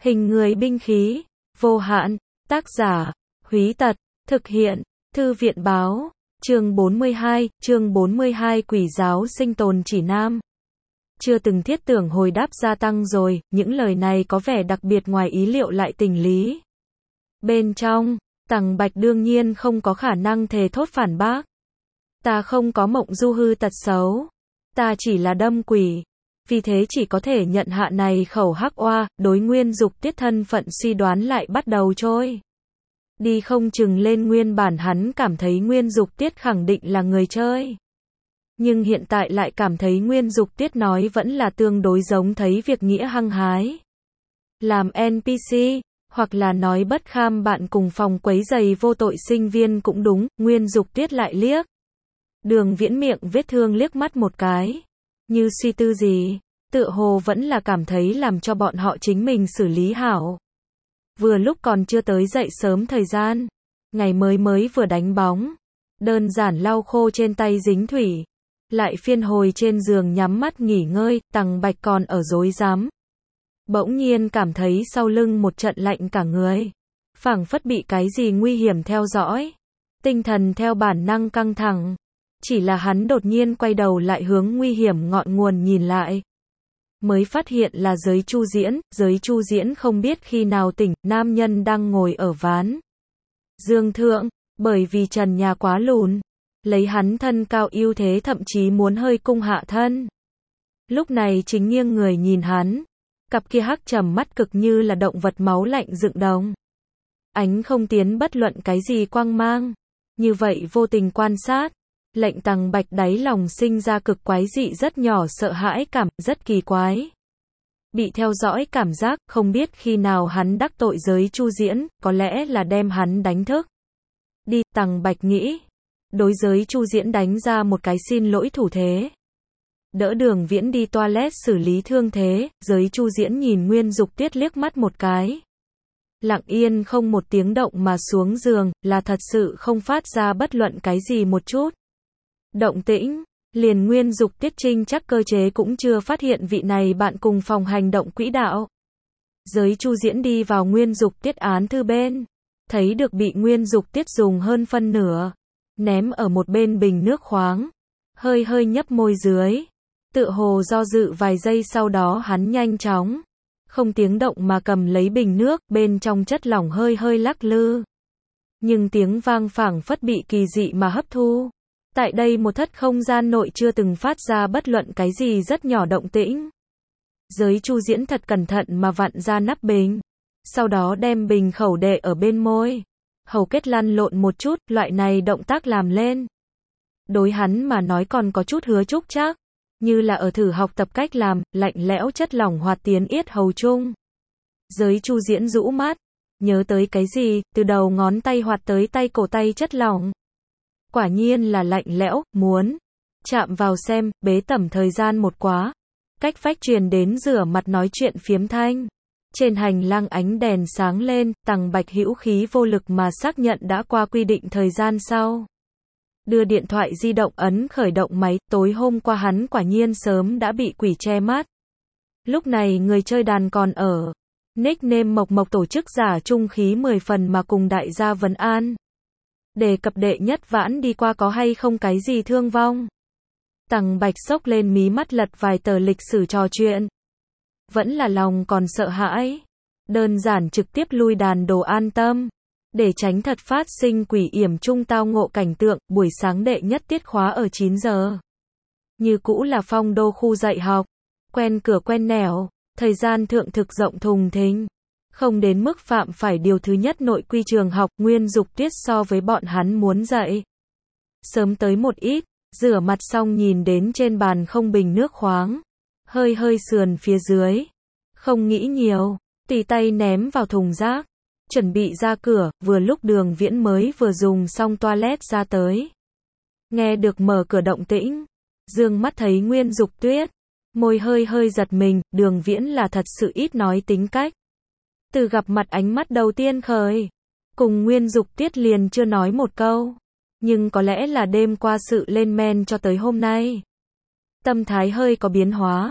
Hình người binh khí, vô hạn, tác giả, Húy Tật, thực hiện, Thư viện báo, chương 42, Quỷ giáo sinh tồn chỉ nam. Chưa từng thiết tưởng hồi đáp gia tăng rồi, những lời này có vẻ đặc biệt ngoài ý liệu lại tình lý. Bên trong, Tằng Bạch đương nhiên không có khả năng thề thốt phản bác. Ta không có mộng du hư tật xấu. Ta chỉ là đâm quỷ. Vì thế chỉ có thể nhận hạ này khẩu hắc oa, đối Nguyên Dục Tiết thân phận suy đoán lại bắt đầu trôi đi không chừng lên. Nguyên bản hắn cảm thấy Nguyên Dục Tiết khẳng định là người chơi. Nhưng hiện tại lại cảm thấy Nguyên Dục Tiết nói vẫn là tương đối giống thấy việc nghĩa hăng hái. Làm NPC, hoặc là nói bất kham bạn cùng phòng quấy giày vô tội sinh viên cũng đúng. Nguyên Dục Tiết lại liếc Đường Viễn miệng vết thương liếc mắt một cái. Như suy tư gì, tựa hồ vẫn là cảm thấy làm cho bọn họ chính mình xử lý hảo. Vừa lúc còn chưa tới dậy sớm thời gian, ngày mới vừa đánh bóng, đơn giản lau khô trên tay dính thủy, lại phiên hồi trên giường nhắm mắt nghỉ ngơi. Tằng Bạch còn ở rối rắm, bỗng nhiên cảm thấy sau lưng một trận lạnh cả người, phảng phất bị cái gì nguy hiểm theo dõi, tinh thần theo bản năng căng thẳng. Chỉ là hắn đột nhiên quay đầu lại hướng nguy hiểm ngọn nguồn nhìn lại, mới phát hiện là Giới Chu Diễn. Giới Chu Diễn không biết khi nào tỉnh, nam nhân đang ngồi ở ván giường thượng, bởi vì trần nhà quá lùn, lấy hắn thân cao ưu thế thậm chí muốn hơi cung hạ thân. Lúc này chính nghiêng người nhìn hắn, cặp kia hắc trầm mắt cực như là động vật máu lạnh dựng đồng, ánh không tiến bất luận cái gì quang mang, như vậy vô tình quan sát, lệnh Tằng Bạch đáy lòng sinh ra cực quái dị rất nhỏ sợ hãi cảm, rất kỳ quái. Bị theo dõi cảm giác, không biết khi nào hắn đắc tội Giới Chu Diễn, có lẽ là đem hắn đánh thức. Đi, Tằng Bạch nghĩ. Đối Giới Chu Diễn đánh ra một cái xin lỗi thủ thế. Đỡ Đường Viễn đi toilet xử lý thương thế. Giới Chu Diễn nhìn Nguyên Dục Tiết liếc mắt một cái, lặng yên không một tiếng động mà xuống giường, là thật sự không phát ra bất luận cái gì một chút động tĩnh. Liền Nguyên Dục Tiết trinh chắc cơ chế cũng chưa phát hiện vị này bạn cùng phòng hành động quỹ đạo. Giới Chu Diễn đi vào Nguyên Dục Tiết án thư bên, thấy được bị Nguyên Dục Tiết dùng hơn phân nửa ném ở một bên bình nước khoáng, hơi nhấp môi dưới, tựa hồ do dự vài giây, sau đó hắn nhanh chóng không tiếng động mà cầm lấy bình nước, bên trong chất lỏng hơi lắc lư, nhưng tiếng vang phảng phất bị kỳ dị mà hấp thu. Tại đây một thất không gian nội chưa từng phát ra bất luận cái gì rất nhỏ động tĩnh. Giới Chu Diễn thật cẩn thận mà vặn ra nắp bình, sau đó đem bình khẩu đệ ở bên môi, hầu kết lăn lộn một chút. Loại này động tác làm lên, đối hắn mà nói còn có chút hứa chúc chắc, như là ở thử học tập cách làm. Lạnh lẽo chất lỏng hoạt tiến yết hầu chung. Giới Chu Diễn rũ mắt, nhớ tới cái gì, từ đầu ngón tay hoạt tới tay cổ tay chất lỏng. Quả nhiên là lạnh lẽo, muốn chạm vào xem. Bế tẩm thời gian một quá, cách vách truyền đến rửa mặt nói chuyện phiếm thanh. Trên hành lang ánh đèn sáng lên, Tằng Bạch hữu khí vô lực mà xác nhận đã qua quy định thời gian sau. Đưa điện thoại di động ấn khởi động máy. Tối hôm qua hắn quả nhiên sớm đã bị quỷ che mắt. Lúc này người chơi đàn còn ở. Nickname Mộc tổ chức giả trung khí 10 phần mà cùng đại gia vấn an. Đề cập đệ nhất vãn đi qua có hay không cái gì thương vong. Tằng Bạch xốc lên mí mắt lật vài tờ lịch sử trò chuyện. Vẫn là lòng còn sợ hãi. Đơn giản trực tiếp lui đàn đồ an tâm. Để tránh thật phát sinh quỷ yểm chung tao ngộ cảnh tượng. Buổi sáng đệ nhất tiết khóa ở 9 giờ. Như cũ là Phong Đô khu dạy học. Quen cửa quen nẻo. Thời gian thượng thực rộng thùng thình. Không đến mức phạm phải điều thứ nhất nội quy trường học. Nguyên Dục Tiết so với bọn hắn muốn dậy sớm tới một ít, rửa mặt xong nhìn đến trên bàn không bình nước khoáng, hơi sườn phía dưới, không nghĩ nhiều, tì tay ném vào thùng rác, chuẩn bị ra cửa. Vừa lúc Đường Viễn mới vừa dùng xong toilet ra tới, nghe được mở cửa động tĩnh, dương mắt thấy Nguyên Dục Tuyết, môi hơi giật mình. Đường Viễn là thật sự ít nói tính cách. Từ gặp mặt ánh mắt đầu tiên khởi, cùng Nguyên Dục Tiết liền chưa nói một câu. Nhưng có lẽ là đêm qua sự lên men cho tới hôm nay. Tâm thái hơi có biến hóa.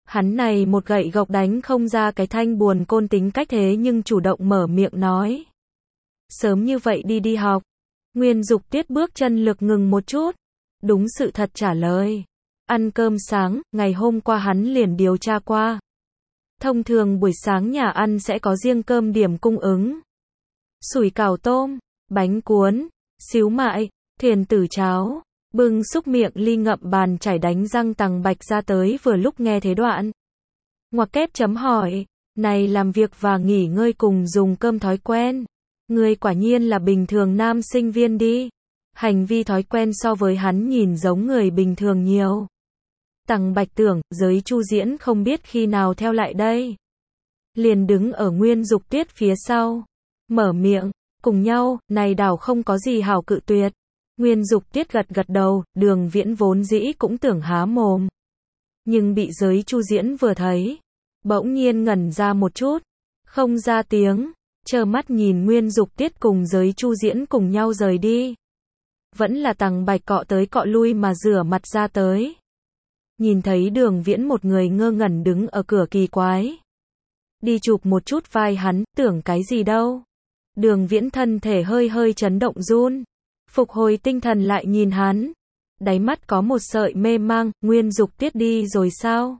Hắn này một gậy gộc đánh không ra cái thanh buồn côn tính cách thế nhưng chủ động mở miệng nói. Sớm như vậy đi học. Nguyên Dục Tiết bước chân lực ngừng một chút. Đúng sự thật trả lời. Ăn cơm sáng, ngày hôm qua hắn liền điều tra qua. Thông thường buổi sáng nhà ăn sẽ có riêng cơm điểm cung ứng. Sủi cảo tôm, bánh cuốn, xíu mại, thiền tử cháo. Bưng xúc miệng ly ngậm bàn chảy đánh răng Tằng Bạch ra tới vừa lúc nghe thế đoạn. Ngoặc kép chấm hỏi, này làm việc và nghỉ ngơi cùng dùng cơm thói quen. Ngươi quả nhiên là bình thường nam sinh viên đi. Hành vi thói quen so với hắn nhìn giống người bình thường nhiều. Tằng Bạch tưởng, giới Chu Diễn không biết khi nào theo lại đây. Liền đứng ở Nguyên Dục Tiết phía sau. Mở miệng, cùng nhau, này đảo không có gì hảo cự tuyệt. Nguyên Dục Tiết gật đầu, Đường Viễn vốn dĩ cũng tưởng há mồm. Nhưng bị giới Chu Diễn vừa thấy. Bỗng nhiên ngẩn ra một chút. Không ra tiếng. Trơ mắt nhìn Nguyên Dục Tiết cùng giới Chu Diễn cùng nhau rời đi. Vẫn là Tằng Bạch cọ tới cọ lui mà rửa mặt ra tới. Nhìn thấy Đường Viễn một người ngơ ngẩn đứng ở cửa kỳ quái. Đi chụp một chút vai hắn, tưởng cái gì đâu. Đường Viễn thân thể hơi hơi chấn động run. Phục hồi tinh thần lại nhìn hắn. Đáy mắt có một sợi mê mang, Nguyên Dục Tiết đi rồi sao?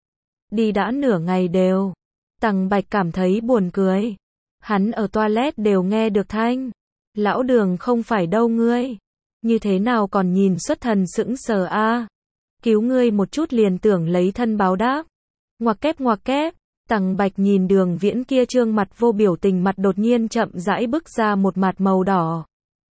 Đi đã nửa ngày đều. Tằng Bạch cảm thấy buồn cười. Hắn ở toilet đều nghe được thanh. Lão Đường không phải đâu ngươi. Như thế nào còn nhìn xuất thần sững sờ a? Cứu ngươi một chút liền tưởng lấy thân báo đáp. Ngoặc kép. Tằng Bạch nhìn Đường Viễn kia trương mặt vô biểu tình mặt đột nhiên chậm rãi bứt ra một mặt màu đỏ.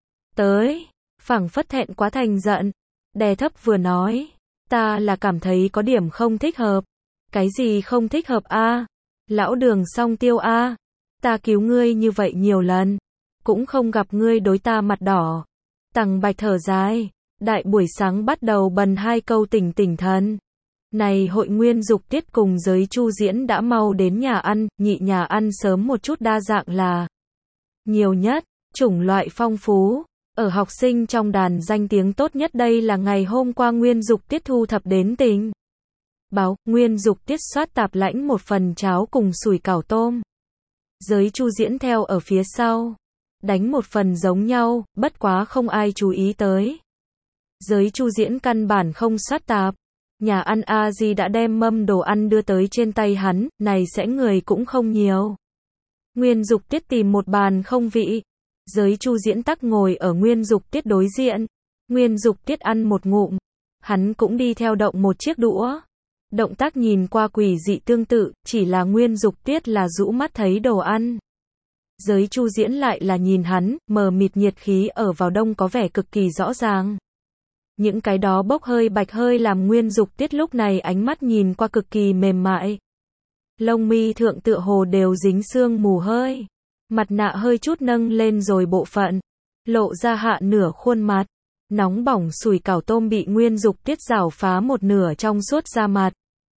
Tới, phảng phất thẹn quá thành giận. Đè thấp vừa nói. Ta là cảm thấy có điểm không thích hợp. Cái gì không thích hợp a? Lão Đường song tiêu a. Ta cứu ngươi như vậy nhiều lần. Cũng không gặp ngươi đối ta mặt đỏ. Tằng Bạch thở dài. Đại buổi sáng bắt đầu bần hai câu tỉnh thần. Này hội Nguyên Dục Tiết cùng giới Chu Diễn đã mau đến nhà ăn, nhị nhà ăn sớm một chút đa dạng là nhiều nhất, chủng loại phong phú. Ở học sinh trong đàn danh tiếng tốt nhất đây là ngày hôm qua Nguyên Dục Tiết thu thập đến tình báo, Nguyên Dục Tiết soát tạp lãnh một phần cháo cùng sủi cảo tôm. Giới Chu Diễn theo ở phía sau. Đánh một phần giống nhau, bất quá không ai chú ý tới. Giới Chu Diễn căn bản không soát tạp. Nhà ăn A Di đã đem mâm đồ ăn đưa tới trên tay hắn, này sẽ người cũng không nhiều. Nguyên Dục Tiết tìm một bàn không vị. Giới Chu Diễn tắc ngồi ở Nguyên Dục Tiết đối diện. Nguyên Dục Tiết ăn một ngụm. Hắn cũng đi theo động một chiếc đũa. Động tác nhìn qua quỷ dị tương tự, chỉ là Nguyên Dục Tiết là rũ mắt thấy đồ ăn. Giới Chu Diễn lại là nhìn hắn, mờ mịt nhiệt khí ở vào đông có vẻ cực kỳ rõ ràng. Những cái đó bốc hơi bạch hơi làm Nguyên Dục Tiết lúc này ánh mắt nhìn qua cực kỳ mềm mại. Lông mi thượng tựa hồ đều dính sương mù hơi. Mặt nạ hơi chút nâng lên rồi bộ phận. Lộ ra hạ nửa khuôn mặt. Nóng bỏng sủi cảo tôm bị Nguyên Dục Tiết rảo phá một nửa trong suốt da mặt.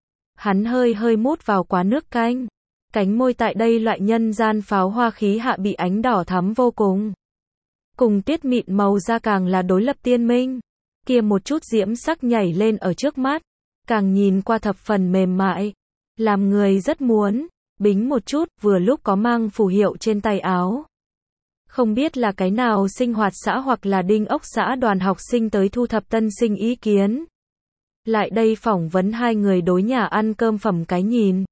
Hắn hơi hơi mút vào quá nước canh. Cánh môi tại đây loại nhân gian pháo hoa khí hạ bị ánh đỏ thắm vô cùng. Cùng tiết mịn màu da càng là đối lập tiên minh. Kia một chút diễm sắc nhảy lên ở trước mắt. Càng nhìn qua thập phần mềm mại. Làm người rất muốn. Bính một chút, vừa lúc có mang phù hiệu trên tay áo. Không biết là cái nào sinh hoạt xã hoặc là đinh ốc xã đoàn học sinh tới thu thập tân sinh ý kiến. Lại đây phỏng vấn hai người đối nhà ăn cơm phẩm cái nhìn.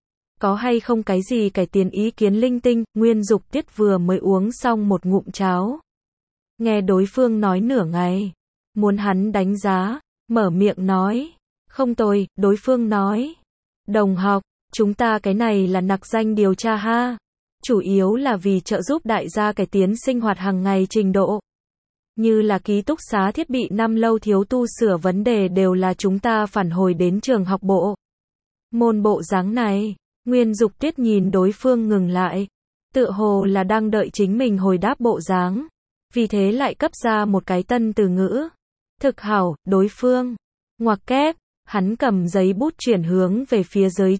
Có hay không cái gì cải tiến ý kiến linh tinh, Nguyên Dục Tiết vừa mới uống xong một ngụm cháo. Nghe đối phương nói nửa ngày. Muốn hắn đánh giá, mở miệng nói. Không tồi, đối phương nói. Đồng học, chúng ta cái này là nặc danh điều tra ha. Chủ yếu là vì trợ giúp đại gia cải tiến sinh hoạt hàng ngày trình độ. Như là ký túc xá thiết bị năm lâu thiếu tu sửa vấn đề đều là chúng ta phản hồi đến trường học bộ. Môn bộ dáng này, Nguyên Dục Tiết nhìn đối phương ngừng lại. Tựa hồ là đang đợi chính mình hồi đáp bộ dáng. Vì thế lại cấp ra một cái tân từ ngữ. Thực hảo, đối phương. Ngoặc kép, hắn cầm giấy bút chuyển hướng về phía giới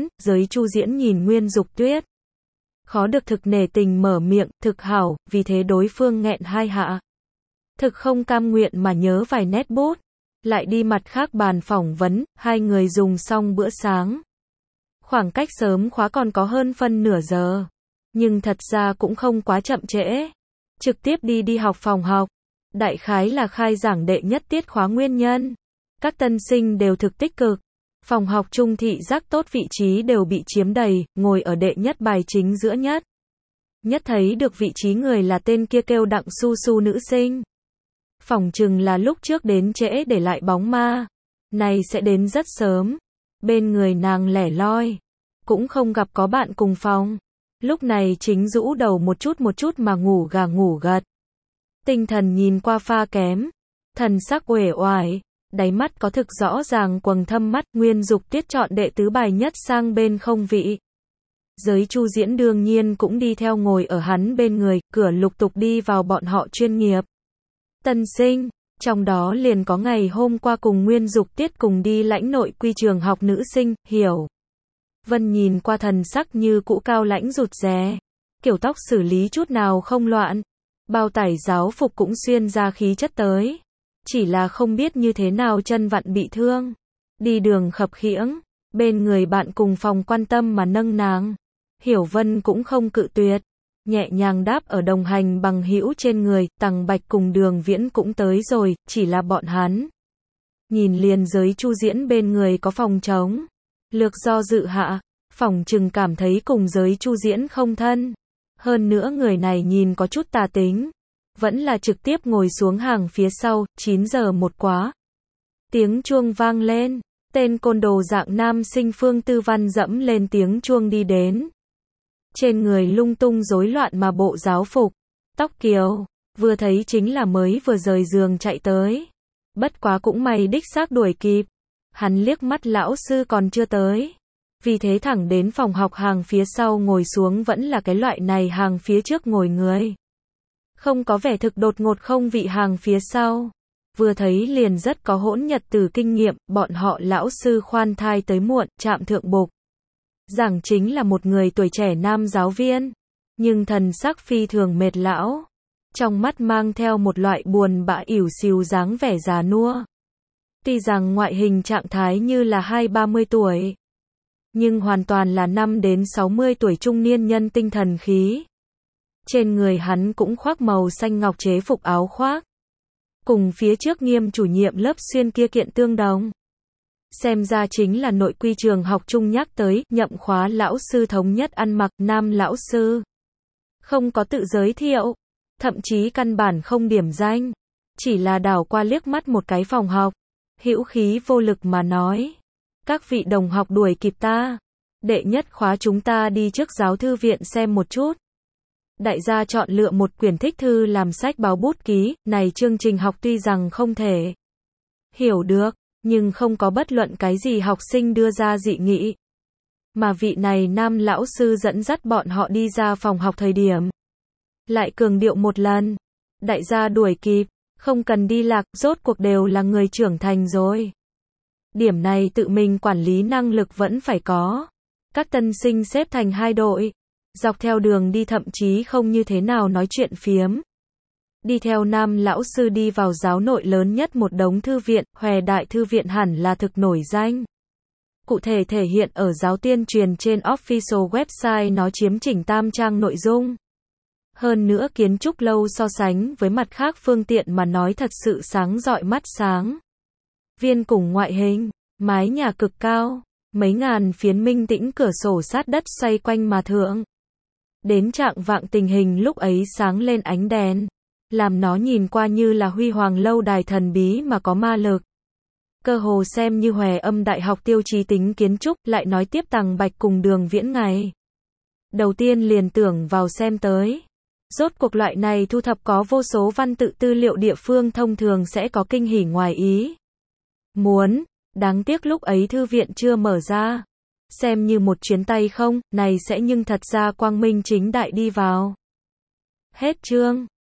Chu Diễn nhìn Nguyên Dục Tiết. Khó được thực nể tình mở miệng, thực hảo, vì thế đối phương nghẹn hai hạ. Thực không cam nguyện mà nhớ vài nét bút. lại đi mặt khác bàn phỏng vấn, hai người dùng xong bữa sáng. Khoảng cách sớm khóa còn có hơn phân nửa giờ, nhưng thật ra cũng không quá chậm trễ. Trực tiếp đi học phòng học, đại khái là khai giảng đệ nhất tiết khóa nguyên nhân. Các tân sinh đều thực tích cực. Phòng học trung thị giác tốt vị trí đều bị chiếm đầy, ngồi ở đệ nhất bài chính giữa nhất. Nhất thấy được vị trí người là tên kia kêu Đặng Su Su nữ sinh. Phỏng chừng là lúc trước đến trễ để lại bóng ma. Này sẽ đến rất sớm. Bên người nàng lẻ loi. Cũng không gặp có bạn cùng phòng. Lúc này chính rũ đầu một chút mà ngủ gà ngủ gật. Tinh thần nhìn qua pha kém. Thần sắc uể oải. Đáy mắt có thực rõ ràng quầng thâm mắt. Nguyên Dục Tiết chọn đệ tứ bài nhất sang bên không vị. Giới Chu Diễn đương nhiên cũng đi theo ngồi ở hắn bên người. Cửa lục tục đi vào bọn họ chuyên nghiệp. Tân sinh, trong đó liền có ngày hôm qua cùng Nguyên Dục Tiết cùng đi lãnh nội quy trường học nữ sinh, Hiểu Vân nhìn qua thần sắc như cũ cao lãnh rụt rè, kiểu tóc xử lý chút nào không loạn, bao tải giáo phục cũng xuyên ra khí chất tới, chỉ là không biết như thế nào chân vặn bị thương, đi đường khập khiễng, bên người bạn cùng phòng quan tâm mà nâng nàng, Hiểu Vân cũng không cự tuyệt, nhẹ nhàng đáp ở đồng hành bằng hữu trên người. Tằng Bạch cùng Đường Viễn cũng tới rồi, chỉ là bọn hắn nhìn liền Giới Chu Diễn bên người có phòng trống, lược do dự hạ, phỏng chừng cảm thấy cùng Giới Chu Diễn không thân, hơn nữa người này nhìn có chút tà tính, vẫn là trực tiếp ngồi xuống hàng phía sau. 9 giờ một quá, tiếng chuông vang lên, tên côn đồ dạng nam sinh Phương Tư Văn dẫm lên tiếng chuông đi đến. Trên người lung tung rối loạn mà bộ giáo phục, tóc kiều, vừa thấy chính là mới vừa rời giường chạy tới. Bất quá cũng may đích xác đuổi kịp. Hắn liếc mắt lão sư còn chưa tới. Vì thế thẳng đến phòng học hàng phía sau ngồi xuống, vẫn là cái loại này hàng phía trước ngồi người. Không có vẻ thực đột ngột không vị hàng phía sau. Vừa thấy liền rất có hỗn nhật từ kinh nghiệm, bọn họ lão sư khoan thai tới muộn, trạm thượng bục. Giảng chính là một người tuổi trẻ nam giáo viên, nhưng thần sắc phi thường mệt lão, trong mắt mang theo một loại buồn bã ỉu xìu dáng vẻ già nua. Tuy rằng ngoại hình trạng thái như là 20-30 tuổi, nhưng hoàn toàn là 5 đến 60 tuổi trung niên nhân tinh thần khí. Trên người hắn cũng khoác màu xanh ngọc chế phục áo khoác, cùng phía trước Nghiêm chủ nhiệm lớp xuyên kia kiện tương đồng. Xem ra chính là nội quy trường học chung nhắc tới, nhậm khóa lão sư thống nhất ăn mặc. Nam lão sư không có tự giới thiệu, thậm chí căn bản không điểm danh, chỉ là đảo qua liếc mắt một cái phòng học, hữu khí vô lực mà nói: các vị đồng học đuổi kịp ta, đệ nhất khóa chúng ta đi trước giáo thư viện xem một chút. Đại gia chọn lựa một quyển thích thư làm sách báo bút ký. Này chương trình học tuy rằng không thể hiểu được, nhưng không có bất luận cái gì học sinh đưa ra dị nghị. Mà vị này nam lão sư dẫn dắt bọn họ đi ra phòng học thời điểm, lại cường điệu một lần: đại gia đuổi kịp, không cần đi lạc, rốt cuộc đều là người trưởng thành rồi. Điểm này tự mình quản lý năng lực vẫn phải có. Các tân sinh xếp thành hai đội, dọc theo đường đi thậm chí không như thế nào nói chuyện phiếm. Đi theo nam lão sư đi vào giáo nội lớn nhất một đống thư viện, Hòe Đại Thư viện hẳn là thực nổi danh. Cụ thể thể hiện ở giáo tuyên truyền trên official website, nó chiếm chỉnh tam trang nội dung. Hơn nữa kiến trúc lâu so sánh với mặt khác phương tiện mà nói thật sự sáng rọi mắt sáng. Viên cùng ngoại hình, mái nhà cực cao, mấy ngàn phiến minh tĩnh cửa sổ sát đất xoay quanh mà thượng. Đến trạng vạng tình hình lúc ấy sáng lên ánh đèn, làm nó nhìn qua như là huy hoàng lâu đài thần bí mà có ma lực. Cơ hồ xem như Hòe Âm đại học tiêu chí tính kiến trúc. Lại nói tiếp Tằng Bạch cùng Đường Viễn ngày đầu tiên liền tưởng vào xem tới. Rốt cuộc loại này thu thập có vô số văn tự tư liệu địa phương thông thường sẽ có kinh hỉ ngoài ý muốn. Đáng tiếc lúc ấy thư viện chưa mở ra. Xem như một chuyến tay không, này sẽ nhưng thật ra quang minh chính đại đi vào. Hết chương.